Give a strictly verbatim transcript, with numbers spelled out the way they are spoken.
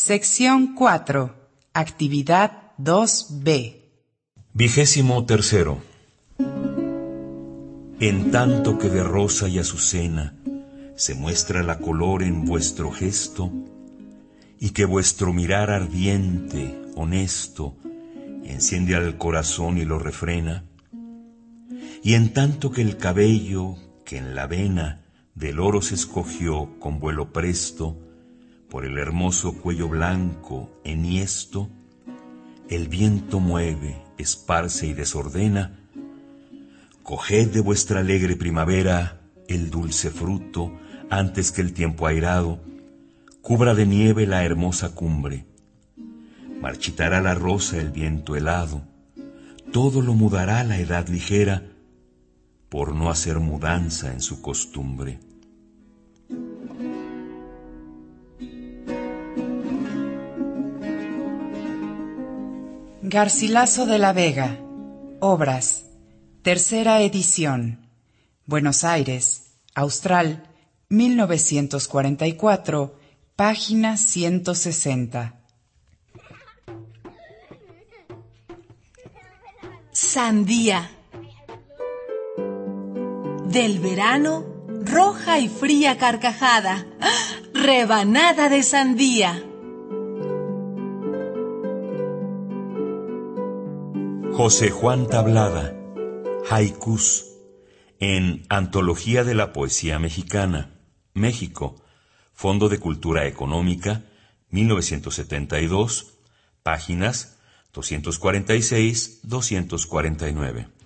Sección cuatro. Actividad dos B. Vigésimo tercero. En tanto que de rosa y azucena se muestra la color en vuestro gesto, y que vuestro mirar ardiente, honesto, enciende al corazón y lo refrena, y en tanto que el cabello que en la vena del oro se escogió con vuelo presto, por el hermoso cuello blanco enhiesto, el viento mueve, esparce y desordena, coged de vuestra alegre primavera el dulce fruto antes que el tiempo airado cubra de nieve la hermosa cumbre. Marchitará la rosa el viento helado, todo lo mudará la edad ligera, por no hacer mudanza en su costumbre. Garcilaso de la Vega. Obras. Tercera edición. Buenos Aires, Austral, mil novecientos cuarenta y cuatro, página ciento sesenta. Sandía. Del verano, roja y fría carcajada, rebanada de sandía. José Juan Tablada, Haikus, en Antología de la Poesía Mexicana, México, Fondo de Cultura Económica, mil novecientos setenta y dos, páginas doscientos cuarenta y seis a doscientos cuarenta y nueve.